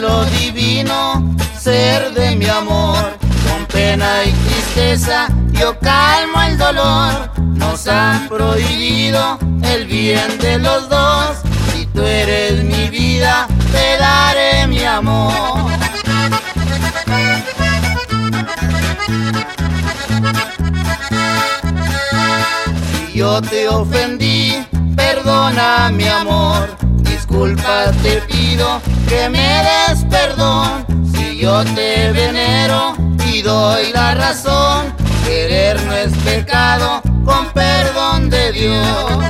lo divino, ser de mi amor. Con pena y tristeza yo calmo el dolor. Nos han prohibido el bien de los dos. Si tú eres mi vida, te daré mi amor. Si yo te ofendí, perdona mi amor. Disculpas te pido, que me des perdón. Si yo te venero y doy la razón, querer no es pecado, con perdón de Dios.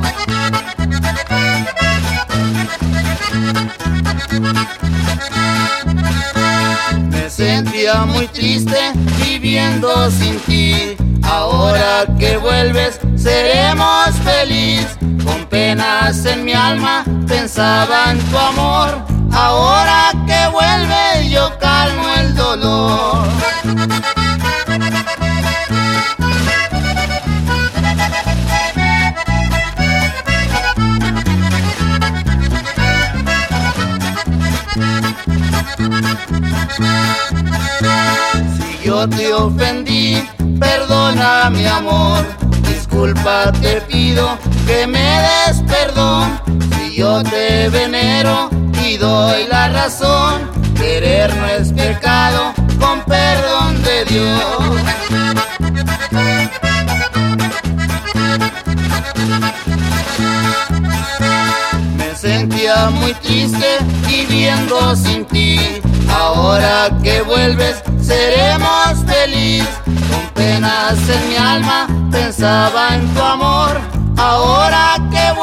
Me sentía muy triste viviendo sin ti. Ahora que vuelves seremos felices. Con penas en mi alma pensaba en tu amor. Ahora que vuelves yo calmo el dolor. Si yo te ofendí, perdona mi amor. Disculpa te pido, que me des perdón. Si yo te venero y doy la razón, querer no es pecado, con perdón de Dios. Me sentía muy triste viviendo sin ti. Ahora que vuelves seremos felices. Con penas en mi alma pensaba en tu amor. Ahora que